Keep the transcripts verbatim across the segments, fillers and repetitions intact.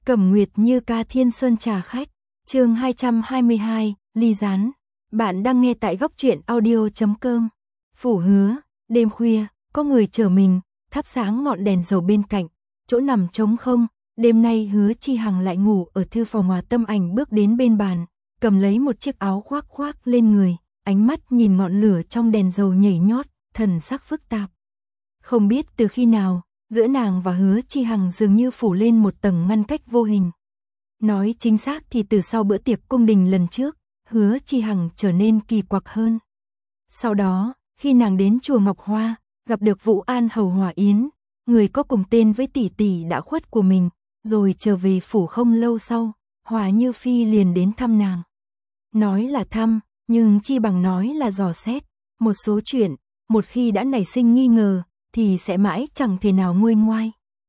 Cẩm Nguyệt Như Ca Thiên Sơn trà khách, chương hai trăm hai mươi hai, ly gián. Bạn đang nghe tại góc truyện audio chấm com. Phủ Hứa, đêm khuya, có người chờ mình, thắp sáng ngọn đèn dầu bên cạnh, chỗ nằm trống không. Đêm nay Hứa Chi Hằng lại ngủ ở thư phòng. Hòa Tâm Ảnh bước đến bên bàn, cầm lấy một chiếc áo khoác khoác lên người, ánh mắt nhìn ngọn lửa trong đèn dầu nhảy nhót, thần sắc phức tạp. Không biết từ khi nào, giữa nàng và Hứa Chi Hằng dường như phủ lên một tầng ngăn cách vô hình. Nói chính xác thì từ sau bữa tiệc cung đình lần trước, Hứa Chi Hằng trở nên kỳ quặc hơn. Sau đó, khi nàng đến chùa Ngọc Hoa, gặp được Vũ An hầu Hòa Yến, người có cùng tên với tỷ tỷ đã khuất của mình, rồi trở về phủ không lâu sau, Hòa Như Phi liền đến thăm nàng. Nói là thăm, nhưng chi bằng nói là dò xét. Một số chuyện, một khi đã nảy sinh nghi ngờ, thì sẽ mãi chẳng thể nào nguôi ngoai.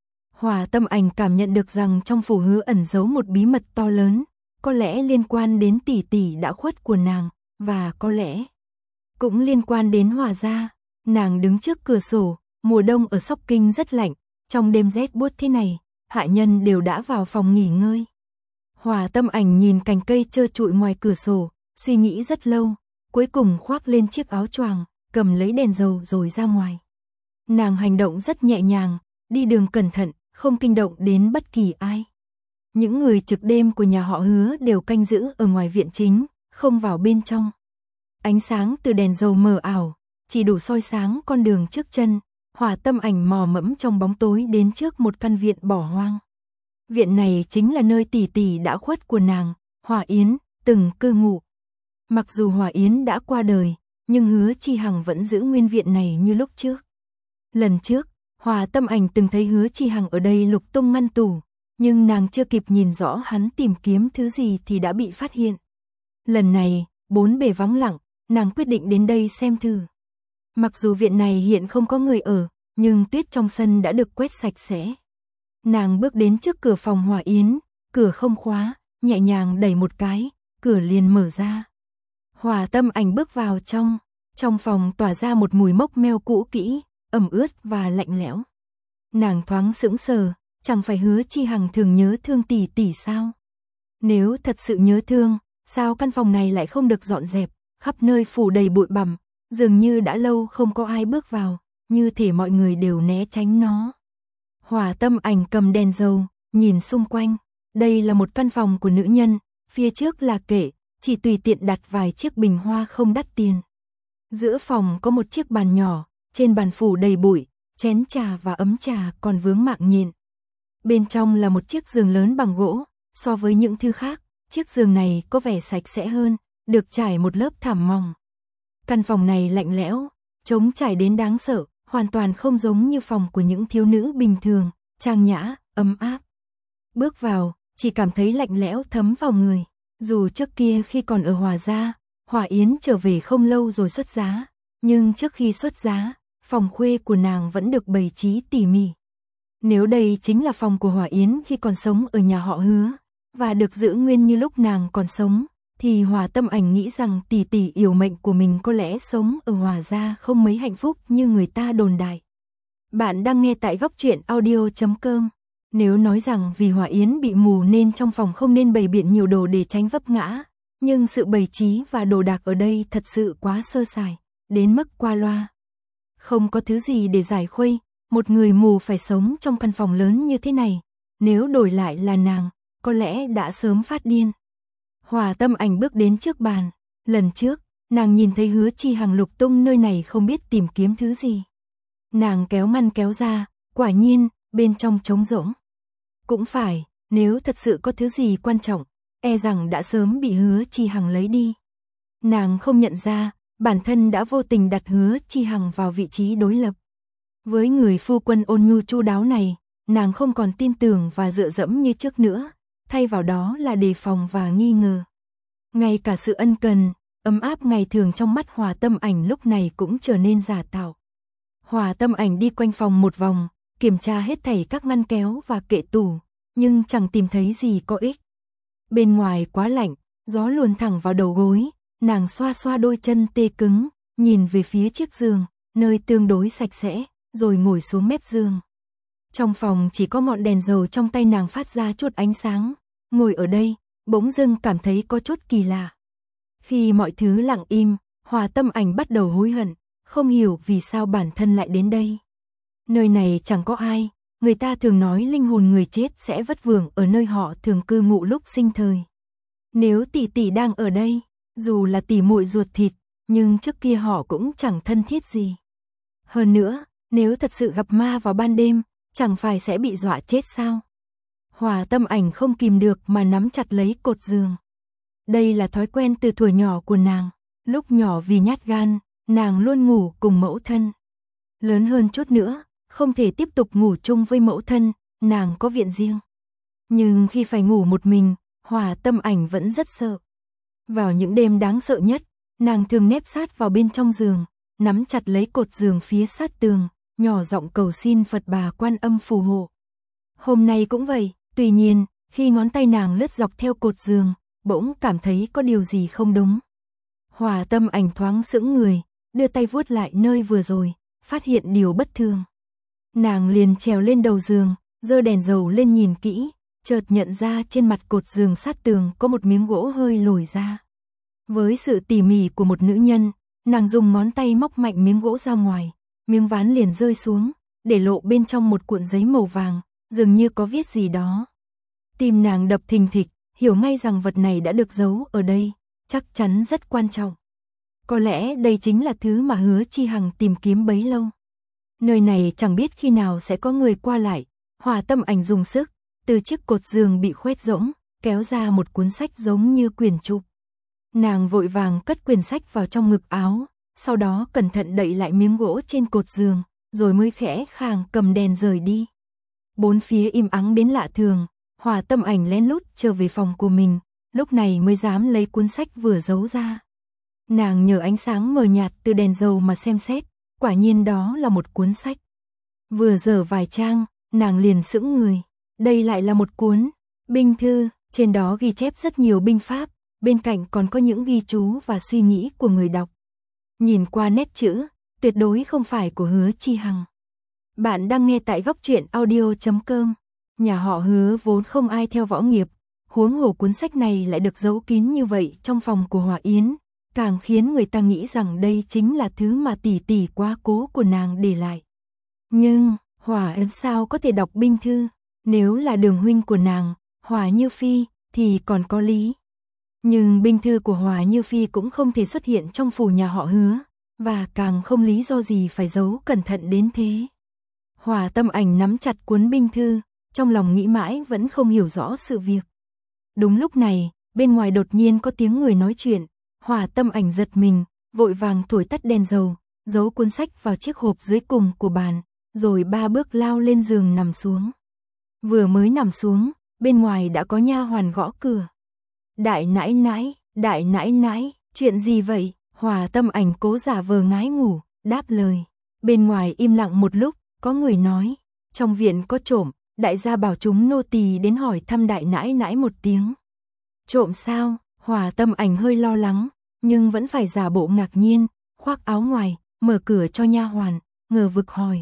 Hòa Tâm Ảnh cảm nhận được rằng trong phủ Hứa ẩn giấu một bí mật to lớn, có lẽ liên quan đến tỷ tỷ đã khuất của nàng, và có lẽ cũng liên quan đến Hòa gia. Nàng đứng trước cửa sổ, mùa đông ở Sóc Kinh rất lạnh, trong đêm rét buốt thế này, hạ nhân đều đã vào phòng nghỉ ngơi. Hòa Tâm Ảnh nhìn cành cây trơ trụi ngoài cửa sổ, suy nghĩ rất lâu, cuối cùng khoác lên chiếc áo choàng, cầm lấy đèn dầu rồi ra ngoài. Nàng hành động rất nhẹ nhàng, đi đường cẩn thận, không kinh động đến bất kỳ ai. Những người trực đêm của nhà họ Hứa đều canh giữ ở ngoài viện chính, không vào bên trong. Ánh sáng từ đèn dầu mờ ảo, chỉ đủ soi sáng con đường trước chân. Hòa Tâm Ảnh mò mẫm trong bóng tối đến trước một căn viện bỏ hoang. Viện này chính là nơi tỷ tỷ đã khuất của nàng, Hòa Yến, từng cư ngụ. Mặc dù Hòa Yến đã qua đời, nhưng Hứa Chi Hằng vẫn giữ nguyên viện này như lúc trước. Lần trước, Hòa Tâm Ảnh từng thấy Hứa Chi Hằng ở đây lục tung ngăn tủ, nhưng nàng chưa kịp nhìn rõ hắn tìm kiếm thứ gì thì đã bị phát hiện. Lần này, bốn bề vắng lặng, nàng quyết định đến đây xem thử. Mặc dù viện này hiện không có người ở, nhưng tuyết trong sân đã được quét sạch sẽ. Nàng bước đến trước cửa phòng Hòa Yến, cửa không khóa, nhẹ nhàng đẩy một cái, cửa liền mở ra. Hòa Tâm Ảnh bước vào trong, trong phòng tỏa ra một mùi mốc meo cũ kỹ, ẩm ướt và lạnh lẽo. Nàng thoáng sững sờ, chẳng phải Hứa Chi Hằng thường nhớ thương tỷ tỷ sao? Nếu thật sự nhớ thương, sao căn phòng này lại không được dọn dẹp, khắp nơi phủ đầy bụi bặm, dường như đã lâu không có ai bước vào, như thể mọi người đều né tránh nó. Hòa Tâm Ảnh cầm đèn dầu, nhìn xung quanh, đây là một căn phòng của nữ nhân, phía trước là kệ, chỉ tùy tiện đặt vài chiếc bình hoa không đắt tiền. Giữa phòng có một chiếc bàn nhỏ, trên bàn phủ đầy bụi, chén trà và ấm trà còn vướng mạng nhện. Bên trong là một chiếc giường lớn bằng gỗ, so với những thứ khác, chiếc giường này có vẻ sạch sẽ hơn, được trải một lớp thảm mỏng. Căn phòng này lạnh lẽo, trống trải đến đáng sợ, hoàn toàn không giống như phòng của những thiếu nữ bình thường, trang nhã, ấm áp. Bước vào, chỉ cảm thấy lạnh lẽo thấm vào người. Dù trước kia khi còn ở Hòa gia, Hòa Yến trở về không lâu rồi xuất giá, nhưng trước khi xuất giá, phòng khuê của nàng vẫn được bày trí tỉ mỉ. Nếu đây chính là phòng của Hòa Yến khi còn sống ở nhà họ Hứa, và được giữ nguyên như lúc nàng còn sống, thì Hòa Tâm Ảnh nghĩ rằng tỷ tỷ yêu mệnh của mình có lẽ sống ở Hòa gia không mấy hạnh phúc như người ta đồn đại. Bạn đang nghe tại góc truyện audio chấm com. Nếu nói rằng vì Hòa Yến bị mù nên trong phòng không nên bày biện nhiều đồ để tránh vấp ngã, nhưng sự bày trí và đồ đạc ở đây thật sự quá sơ sài, đến mức qua loa. Không có thứ gì để giải khuây, một người mù phải sống trong căn phòng lớn như thế này, nếu đổi lại là nàng, có lẽ đã sớm phát điên. Hòa Tâm Ảnh bước đến trước bàn, lần trước, nàng nhìn thấy Hứa Chi Hằng lục tung nơi này không biết tìm kiếm thứ gì. Nàng kéo ngăn kéo ra, quả nhiên, bên trong trống rỗng. Cũng phải, nếu thật sự có thứ gì quan trọng, e rằng đã sớm bị Hứa Chi Hằng lấy đi. Nàng không nhận ra, bản thân đã vô tình đặt Hứa Chi Hằng vào vị trí đối lập. Với người phu quân ôn nhu chu đáo này, nàng không còn tin tưởng và dựa dẫm như trước nữa, thay vào đó là đề phòng và nghi ngờ. Ngay cả sự ân cần, ấm áp ngày thường trong mắt Hòa Tâm Ảnh lúc này cũng trở nên giả tạo. Hòa Tâm Ảnh đi quanh phòng một vòng, kiểm tra hết thảy các ngăn kéo và kệ tủ, nhưng chẳng tìm thấy gì có ích. Bên ngoài quá lạnh, gió luồn thẳng vào đầu gối, nàng xoa xoa đôi chân tê cứng, nhìn về phía chiếc giường, nơi tương đối sạch sẽ, rồi ngồi xuống mép giường. Trong phòng chỉ có ngọn đèn dầu trong tay nàng phát ra chút ánh sáng, ngồi ở đây, bỗng dưng cảm thấy có chút kỳ lạ. Khi mọi thứ lặng im, Hòa Tâm Ảnh bắt đầu hối hận, không hiểu vì sao bản thân lại đến đây. Nơi này chẳng có ai, người ta thường nói linh hồn người chết sẽ vất vưởng ở nơi họ thường cư ngụ lúc sinh thời. Nếu tỷ tỷ đang ở đây, dù là tỷ muội ruột thịt, nhưng trước kia họ cũng chẳng thân thiết gì. Hơn nữa, nếu thật sự gặp ma vào ban đêm, chẳng phải sẽ bị dọa chết sao? Hòa Tâm Ảnh không kìm được mà nắm chặt lấy cột giường. Đây là thói quen từ thuở nhỏ của nàng, lúc nhỏ vì nhát gan, nàng luôn ngủ cùng mẫu thân. Lớn hơn chút nữa, không thể tiếp tục ngủ chung với mẫu thân, nàng có viện riêng. Nhưng khi phải ngủ một mình, Hòa Tâm Ảnh vẫn rất sợ. Vào những đêm đáng sợ nhất, nàng thường nép sát vào bên trong giường, nắm chặt lấy cột giường phía sát tường, nhỏ giọng cầu xin Phật Bà Quan Âm phù hộ. Hôm nay cũng vậy, tuy nhiên, khi ngón tay nàng lướt dọc theo cột giường, bỗng cảm thấy có điều gì không đúng. Hòa Tâm Ảnh thoáng sững người, đưa tay vuốt lại nơi vừa rồi, phát hiện điều bất thường. Nàng liền trèo lên đầu giường, giơ đèn dầu lên nhìn kỹ, chợt nhận ra trên mặt cột giường sát tường có một miếng gỗ hơi lồi ra. Với sự tỉ mỉ của một nữ nhân, nàng dùng ngón tay móc mạnh miếng gỗ ra ngoài, miếng ván liền rơi xuống, để lộ bên trong một cuộn giấy màu vàng, dường như có viết gì đó. Tim nàng đập thình thịch, hiểu ngay rằng vật này đã được giấu ở đây, chắc chắn rất quan trọng. Có lẽ đây chính là thứ mà Hứa Chi Hằng tìm kiếm bấy lâu. Nơi này chẳng biết khi nào sẽ có người qua lại, Hòa Tâm Ảnh dùng sức, từ chiếc cột giường bị khoét rỗng, kéo ra một cuốn sách giống như quyển trục. Nàng vội vàng cất quyển sách vào trong ngực áo, sau đó cẩn thận đậy lại miếng gỗ trên cột giường, rồi mới khẽ khàng cầm đèn rời đi. Bốn phía im ắng đến lạ thường, Hòa Tâm Ảnh lén lút trở về phòng của mình, lúc này mới dám lấy cuốn sách vừa giấu ra. Nàng nhờ ánh sáng mờ nhạt từ đèn dầu mà xem xét, quả nhiên đó là một cuốn sách. Vừa dở vài trang, nàng liền sững người. Đây lại là một cuốn binh thư, trên đó ghi chép rất nhiều binh pháp, bên cạnh còn có những ghi chú và suy nghĩ của người đọc. Nhìn qua nét chữ, tuyệt đối không phải của Hứa Chi Hằng. Bạn đang nghe tại góc truyện audio chấm com. Nhà họ Hứa vốn không ai theo võ nghiệp, huống hồ cuốn sách này lại được giấu kín như vậy trong phòng của Hòa Yến, càng khiến người ta nghĩ rằng đây chính là thứ mà tỷ tỷ quá cố của nàng để lại. Nhưng, Hòa Yến sao có thể đọc binh thư? Nếu là đường huynh của nàng, Hòa Như Phi, thì còn có lý. Nhưng binh thư của Hòa Như Phi cũng không thể xuất hiện trong phủ nhà họ Hứa, và càng không lý do gì phải giấu cẩn thận đến thế. Hòa Tâm Ảnh nắm chặt cuốn binh thư, trong lòng nghĩ mãi vẫn không hiểu rõ sự việc. Đúng lúc này, bên ngoài đột nhiên có tiếng người nói chuyện, Hòa Tâm Ảnh giật mình, vội vàng thổi tắt đèn dầu, giấu cuốn sách vào chiếc hộp dưới cùng của bàn, rồi ba bước lao lên giường nằm xuống. Vừa mới nằm xuống, bên ngoài đã có nha hoàn gõ cửa. Đại nãi nãi, đại nãi nãi, chuyện gì vậy? Hòa Tâm Ảnh cố giả vờ ngái ngủ, đáp lời. Bên ngoài im lặng một lúc, có người nói, trong viện có trộm, đại gia bảo chúng nô tỳ đến hỏi thăm đại nãi nãi một tiếng. Trộm sao? Hòa Tâm Ảnh hơi lo lắng, nhưng vẫn phải giả bộ ngạc nhiên, khoác áo ngoài, mở cửa cho nha hoàn, ngờ vực hỏi.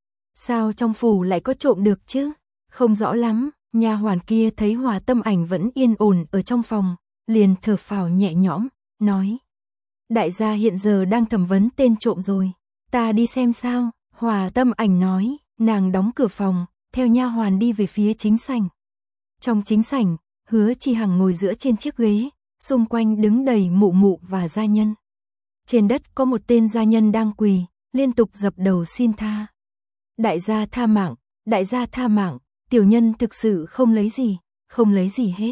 Sao trong phủ lại có trộm được chứ? Không rõ lắm. Nha hoàn kia thấy Hòa Tâm Ảnh vẫn yên ổn ở trong phòng, liền thở phào nhẹ nhõm, nói. Đại gia hiện giờ đang thẩm vấn tên trộm rồi, ta đi xem sao? Hòa Tâm Ảnh nói, nàng đóng cửa phòng, theo nha hoàn đi về phía chính sảnh. Trong chính sảnh, Hứa Chi Hằng ngồi giữa trên chiếc ghế, xung quanh đứng đầy mụ mụ và gia nhân. Trên đất có một tên gia nhân đang quỳ, liên tục dập đầu xin tha. Đại gia tha mạng, đại gia tha mạng. Tiểu nhân thực sự không lấy gì, không lấy gì hết.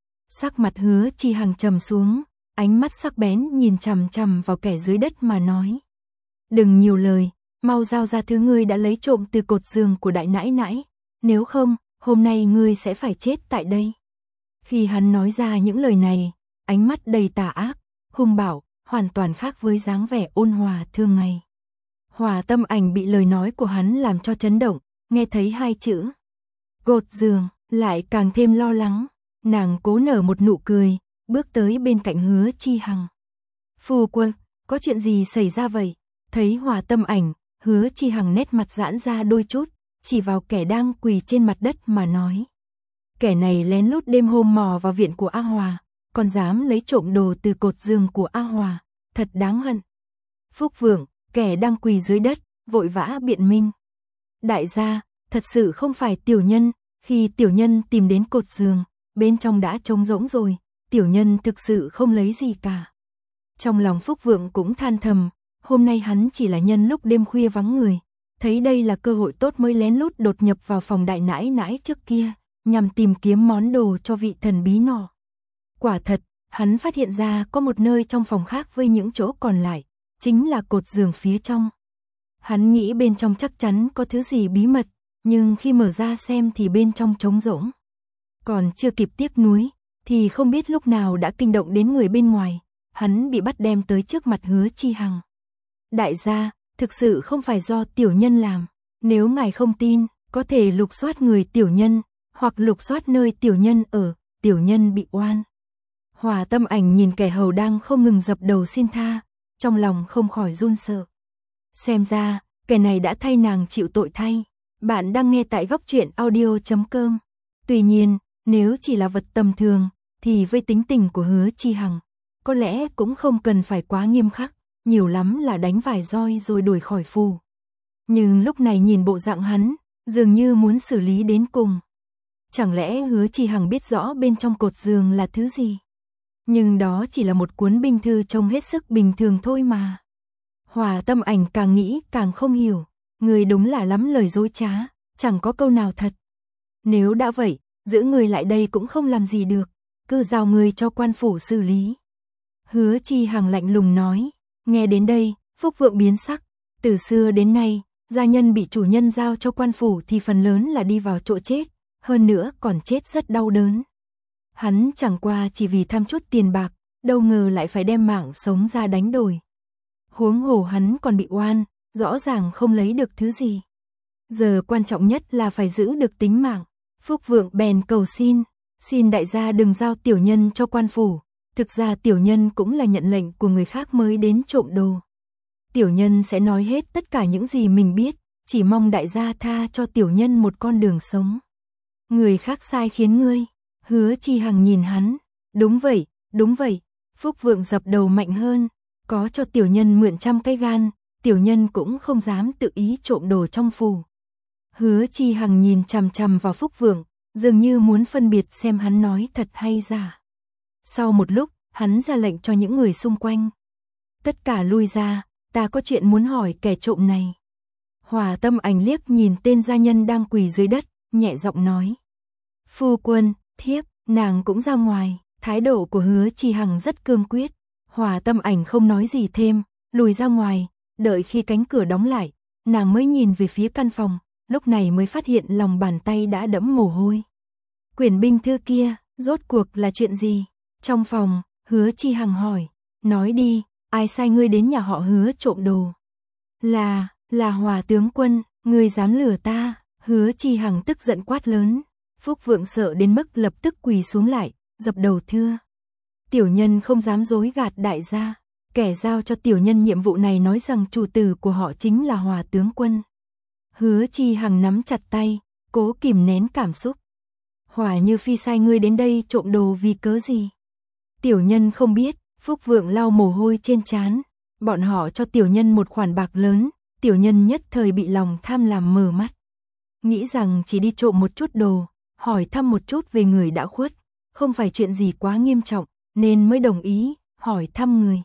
Sắc mặt Hứa Chi Hằng trầm xuống, ánh mắt sắc bén nhìn chằm chằm vào kẻ dưới đất mà nói. Đừng nhiều lời, mau giao ra thứ ngươi đã lấy trộm từ cột giường của đại nãi nãi, nếu không, hôm nay ngươi sẽ phải chết tại đây. Khi hắn nói ra những lời này, ánh mắt đầy tà ác, hung bạo, hoàn toàn khác với dáng vẻ ôn hòa thường ngày. Hòa Tâm Ảnh bị lời nói của hắn làm cho chấn động, nghe thấy hai chữ cột giường, lại càng thêm lo lắng, nàng cố nở một nụ cười, bước tới bên cạnh Hứa Chi Hằng. Phu quân, có chuyện gì xảy ra vậy? Thấy Hòa Tâm Ảnh, Hứa Chi Hằng nét mặt giãn ra đôi chút, chỉ vào kẻ đang quỳ trên mặt đất mà nói. Kẻ này lén lút đêm hôm mò vào viện của A Hòa, còn dám lấy trộm đồ từ cột giường của A Hòa, thật đáng hận. Phúc Vượng, kẻ đang quỳ dưới đất, vội vã biện minh. Đại gia, thật sự không phải tiểu nhân, khi tiểu nhân tìm đến cột giường, bên trong đã trống rỗng rồi, tiểu nhân thực sự không lấy gì cả. Trong lòng Phúc Vượng cũng than thầm, hôm nay hắn chỉ là nhân lúc đêm khuya vắng người, thấy đây là cơ hội tốt mới lén lút đột nhập vào phòng đại nãi nãi trước kia, nhằm tìm kiếm món đồ cho vị thần bí nọ. Quả thật, hắn phát hiện ra có một nơi trong phòng khác với những chỗ còn lại, chính là cột giường phía trong. Hắn nghĩ bên trong chắc chắn có thứ gì bí mật, nhưng khi mở ra xem thì bên trong trống rỗng. Còn chưa kịp tiếc nuối, thì không biết lúc nào đã kinh động đến người bên ngoài, hắn bị bắt đem tới trước mặt Hứa Chi Hằng. Đại gia, thực sự không phải do tiểu nhân làm, nếu ngài không tin, có thể lục soát người tiểu nhân, hoặc lục soát nơi tiểu nhân ở, tiểu nhân bị oan. Hòa Tâm Ảnh nhìn kẻ hầu đang không ngừng dập đầu xin tha, trong lòng không khỏi run sợ. Xem ra, kẻ này đã thay nàng chịu tội thay. Bạn đang nghe tại góc truyện audio chấm com. Tuy nhiên, nếu chỉ là vật tầm thường, thì với tính tình của Hứa Chi Hằng, có lẽ cũng không cần phải quá nghiêm khắc, nhiều lắm là đánh vài roi rồi đuổi khỏi phù. Nhưng lúc này nhìn bộ dạng hắn, dường như muốn xử lý đến cùng. Chẳng lẽ Hứa Chi Hằng biết rõ bên trong cột giường là thứ gì? Nhưng đó chỉ là một cuốn binh thư trông hết sức bình thường thôi mà. Hòa Tâm Ảnh càng nghĩ càng không hiểu, người đúng là lắm lời dối trá, chẳng có câu nào thật. Nếu đã vậy, giữ người lại đây cũng không làm gì được, cứ giao người cho quan phủ xử lý. Hứa Chi Hằng lạnh lùng nói, nghe đến đây, Phúc Vượng biến sắc, từ xưa đến nay, gia nhân bị chủ nhân giao cho quan phủ thì phần lớn là đi vào chỗ chết, hơn nữa còn chết rất đau đớn. Hắn chẳng qua chỉ vì tham chút tiền bạc, đâu ngờ lại phải đem mạng sống ra đánh đổi. Huống hồ hắn còn bị oan, rõ ràng không lấy được thứ gì. Giờ quan trọng nhất là phải giữ được tính mạng. Phúc Vượng bèn cầu xin, xin đại gia đừng giao tiểu nhân cho quan phủ. Thực ra tiểu nhân cũng là nhận lệnh của người khác mới đến trộm đồ. Tiểu nhân sẽ nói hết tất cả những gì mình biết, chỉ mong đại gia tha cho tiểu nhân một con đường sống. Người khác sai khiến ngươi. Hứa Chi Hằng nhìn hắn, đúng vậy, đúng vậy. Phúc Vượng dập đầu mạnh hơn, có cho tiểu nhân mượn trăm cái gan, tiểu nhân cũng không dám tự ý trộm đồ trong phủ. Hứa Chi Hằng nhìn chằm chằm vào Phúc Vượng, dường như muốn phân biệt xem hắn nói thật hay giả. Sau một lúc, hắn ra lệnh cho những người xung quanh. Tất cả lui ra, ta có chuyện muốn hỏi kẻ trộm này. Hòa Tâm Ảnh liếc nhìn tên gia nhân đang quỳ dưới đất, nhẹ giọng nói. Phu quân, thiếp, nàng cũng ra ngoài. Thái độ của Hứa Chi Hằng rất cương quyết. Hòa Tâm Ảnh không nói gì thêm, lùi ra ngoài, đợi khi cánh cửa đóng lại, nàng mới nhìn về phía căn phòng, lúc này mới phát hiện lòng bàn tay đã đẫm mồ hôi. Quyển binh thư kia, rốt cuộc là chuyện gì? Trong phòng, Hứa Chi Hằng hỏi, nói đi, ai sai ngươi đến nhà họ Hứa trộm đồ? Là, là Hòa tướng quân, ngươi dám lừa ta? Hứa Chi Hằng tức giận quát lớn. Phúc Vượng sợ đến mức lập tức quỳ xuống lại, dập đầu thưa. Tiểu nhân không dám dối gạt đại gia, kẻ giao cho tiểu nhân nhiệm vụ này nói rằng chủ tử của họ chính là Hòa tướng quân. Hứa Chi Hằng nắm chặt tay, cố kìm nén cảm xúc. Hòa Như Phi sai ngươi đến đây trộm đồ vì cớ gì? Tiểu nhân không biết. Phúc Vượng lau mồ hôi trên trán. Bọn họ cho tiểu nhân một khoản bạc lớn, tiểu nhân nhất thời bị lòng tham làm mờ mắt. Nghĩ rằng chỉ đi trộm một chút đồ, hỏi thăm một chút về người đã khuất, không phải chuyện gì quá nghiêm trọng, nên mới đồng ý, hỏi thăm người.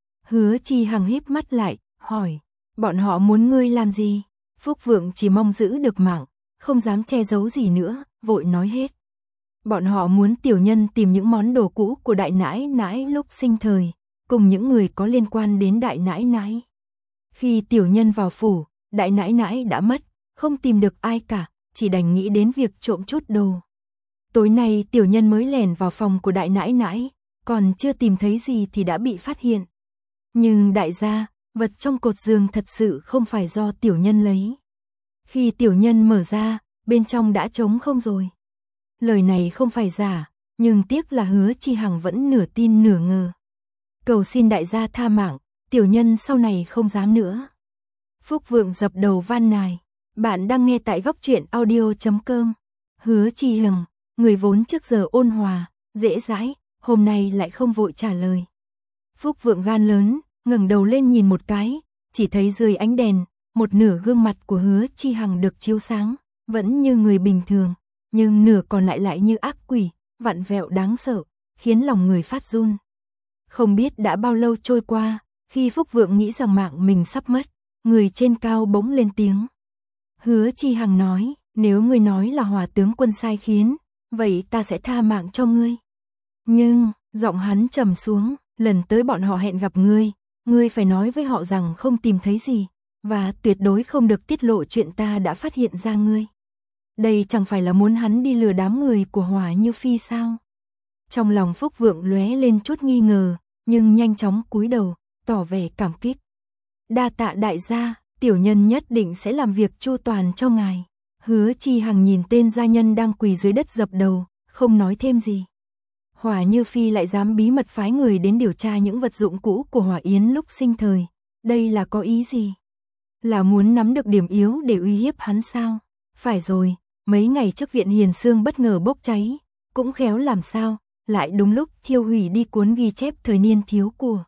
Hứa Chi Hằng híp mắt lại, hỏi, bọn họ muốn ngươi làm gì? Phúc Vượng chỉ mong giữ được mạng, không dám che giấu gì nữa, vội nói hết. Bọn họ muốn tiểu nhân tìm những món đồ cũ của đại nãi nãi lúc sinh thời, cùng những người có liên quan đến đại nãi nãi. Khi tiểu nhân vào phủ, đại nãi nãi đã mất, không tìm được ai cả, chỉ đành nghĩ đến việc trộm chút đồ. Tối nay tiểu nhân mới lẻn vào phòng của đại nãi nãi, còn chưa tìm thấy gì thì đã bị phát hiện. Nhưng đại gia, vật trong cột giường thật sự không phải do tiểu nhân lấy. Khi tiểu nhân mở ra, bên trong đã trống không rồi. Lời này không phải giả, nhưng tiếc là Hứa Chi Hằng vẫn nửa tin nửa ngờ. Cầu xin đại gia tha mạng, tiểu nhân sau này không dám nữa. Phúc Vượng dập đầu van nài, Bạn đang nghe tại góc truyện audio chấm com. Hứa Chi Hằng, người vốn trước giờ ôn hòa, dễ dãi, hôm nay lại không vội trả lời. Phúc Vượng gan lớn, ngẩng đầu lên nhìn một cái, chỉ thấy dưới ánh đèn, một nửa gương mặt của Hứa Chi Hằng được chiếu sáng, vẫn như người bình thường, nhưng nửa còn lại lại như ác quỷ, vặn vẹo đáng sợ, khiến lòng người phát run. Không biết đã bao lâu trôi qua, khi Phúc Vượng nghĩ rằng mạng mình sắp mất, người trên cao bỗng lên tiếng. Hứa Chi Hằng nói, nếu ngươi nói là Hòa tướng quân sai khiến, vậy ta sẽ tha mạng cho ngươi. Nhưng, giọng hắn trầm xuống, lần tới bọn họ hẹn gặp ngươi, ngươi phải nói với họ rằng không tìm thấy gì, và tuyệt đối không được tiết lộ chuyện ta đã phát hiện ra ngươi. Đây chẳng phải là muốn hắn đi lừa đám người của Hòa Như Phi sao? Trong lòng Phúc Vượng lóe lên chút nghi ngờ, nhưng nhanh chóng cúi đầu, tỏ vẻ cảm kích. Đa tạ đại gia, tiểu nhân nhất định sẽ làm việc chu toàn cho ngài. Hứa Chi Hằng nhìn tên gia nhân đang quỳ dưới đất dập đầu, không nói thêm gì. Hòa Như Phi lại dám bí mật phái người đến điều tra những vật dụng cũ của Hòa Yến lúc sinh thời. Đây là có ý gì? Là muốn nắm được điểm yếu để uy hiếp hắn sao? Phải rồi, mấy ngày trước viện Hiền Xương bất ngờ bốc cháy, cũng khéo làm sao, lại đúng lúc thiêu hủy đi cuốn ghi chép thời niên thiếu của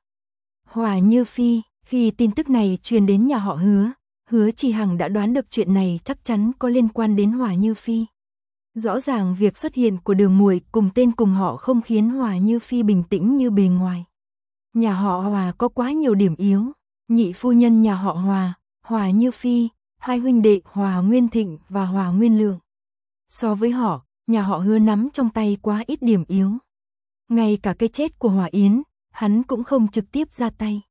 Hòa Như Phi. Khi tin tức này truyền đến nhà họ Hứa, Hứa Chi Hằng đã đoán được chuyện này chắc chắn có liên quan đến Hòa Như Phi. Rõ ràng việc xuất hiện của Đường Muội cùng tên cùng họ không khiến Hòa Như Phi bình tĩnh như bề ngoài. Nhà họ Hòa có quá nhiều điểm yếu, nhị phu nhân nhà họ Hòa, Hòa Như Phi, hai huynh đệ Hòa Nguyên Thịnh và Hòa Nguyên Lượng. So với họ, nhà họ Hứa nắm trong tay quá ít điểm yếu. Ngay cả cái chết của Hòa Yến, hắn cũng không trực tiếp ra tay.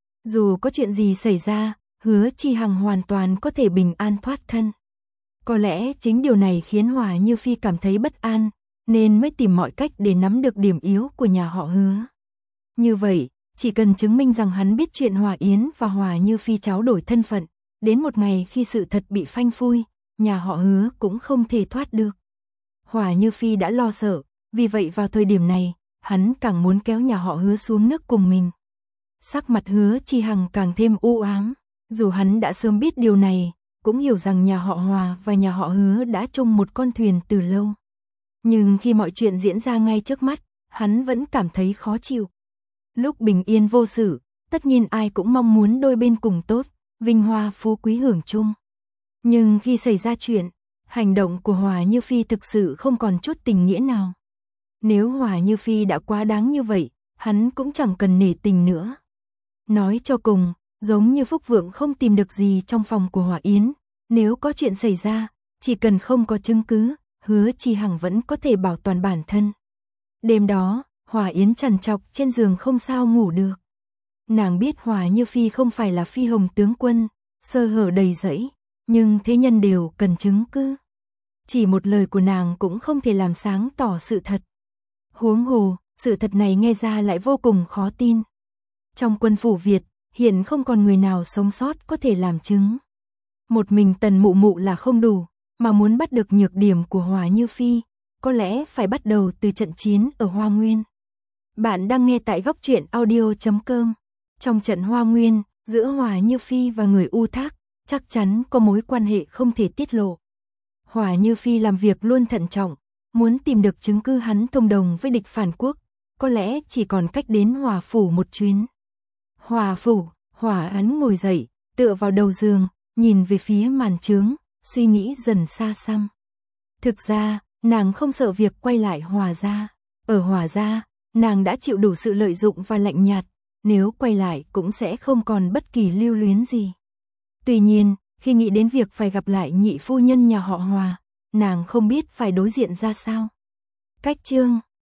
Dù có chuyện gì xảy ra, Hứa Chi Hằng hoàn toàn có thể bình an thoát thân. Có lẽ chính điều này khiến Hòa Như Phi cảm thấy bất an, nên mới tìm mọi cách để nắm được điểm yếu của nhà họ Hứa. Như vậy, chỉ cần chứng minh rằng hắn biết chuyện Hòa Yến và Hòa Như Phi tráo đổi thân phận, đến một ngày khi sự thật bị phanh phui, nhà họ Hứa cũng không thể thoát được. Hòa Như Phi đã lo sợ, vì vậy vào thời điểm này, hắn càng muốn kéo nhà họ Hứa xuống nước cùng mình. Sắc mặt Hứa Chi Hằng càng thêm u ám, dù hắn đã sớm biết điều này, cũng hiểu rằng nhà họ Hòa và nhà họ Hứa đã chung một con thuyền từ lâu. Nhưng khi mọi chuyện diễn ra ngay trước mắt, hắn vẫn cảm thấy khó chịu. Lúc bình yên vô sự, tất nhiên ai cũng mong muốn đôi bên cùng tốt, vinh hoa phú quý hưởng chung. Nhưng khi xảy ra chuyện, hành động của Hòa Như Phi thực sự không còn chút tình nghĩa nào. Nếu Hòa Như Phi đã quá đáng như vậy, hắn cũng chẳng cần nể tình nữa. Nói cho cùng, giống như Phúc Vượng không tìm được gì trong phòng của Hòa Yến, nếu có chuyện xảy ra, chỉ cần không có chứng cứ, Hứa Chi Hằng vẫn có thể bảo toàn bản thân. Đêm đó, Hòa Yến trằn trọc trên giường không sao ngủ được. Nàng biết Hòa Như Phi không phải là Phi Hồng tướng quân, sơ hở đầy rẫy, nhưng thế nhân đều cần chứng cứ. Chỉ một lời của nàng cũng không thể làm sáng tỏ sự thật. Huống hồ, sự thật này nghe ra lại vô cùng khó tin. Trong quân phủ Việt, hiện không còn người nào sống sót có thể làm chứng. Một mình Tần Mụ Mụ là không đủ, mà muốn bắt được nhược điểm của Hòa Như Phi, có lẽ phải bắt đầu từ trận chiến ở Hoa Nguyên. Bạn đang nghe tại góc truyện audio chấm com. Trong trận Hoa Nguyên, giữa Hòa Như Phi và người U Thác, chắc chắn có mối quan hệ không thể tiết lộ. Hòa Như Phi làm việc luôn thận trọng, muốn tìm được chứng cứ hắn thông đồng với địch phản quốc, có lẽ chỉ còn cách đến Hòa phủ một chuyến. Hòa phủ, Hòa Ấn ngồi dậy, tựa vào đầu giường, nhìn về phía màn trướng, suy nghĩ dần xa xăm. Thực ra, nàng không sợ việc quay lại Hòa gia. Ở Hòa gia, nàng đã chịu đủ sự lợi dụng và lạnh nhạt, nếu quay lại cũng sẽ không còn bất kỳ lưu luyến gì. Tuy nhiên, khi nghĩ đến việc phải gặp lại nhị phu nhân nhà họ Hòa, nàng không biết phải đối diện ra sao. Cách chương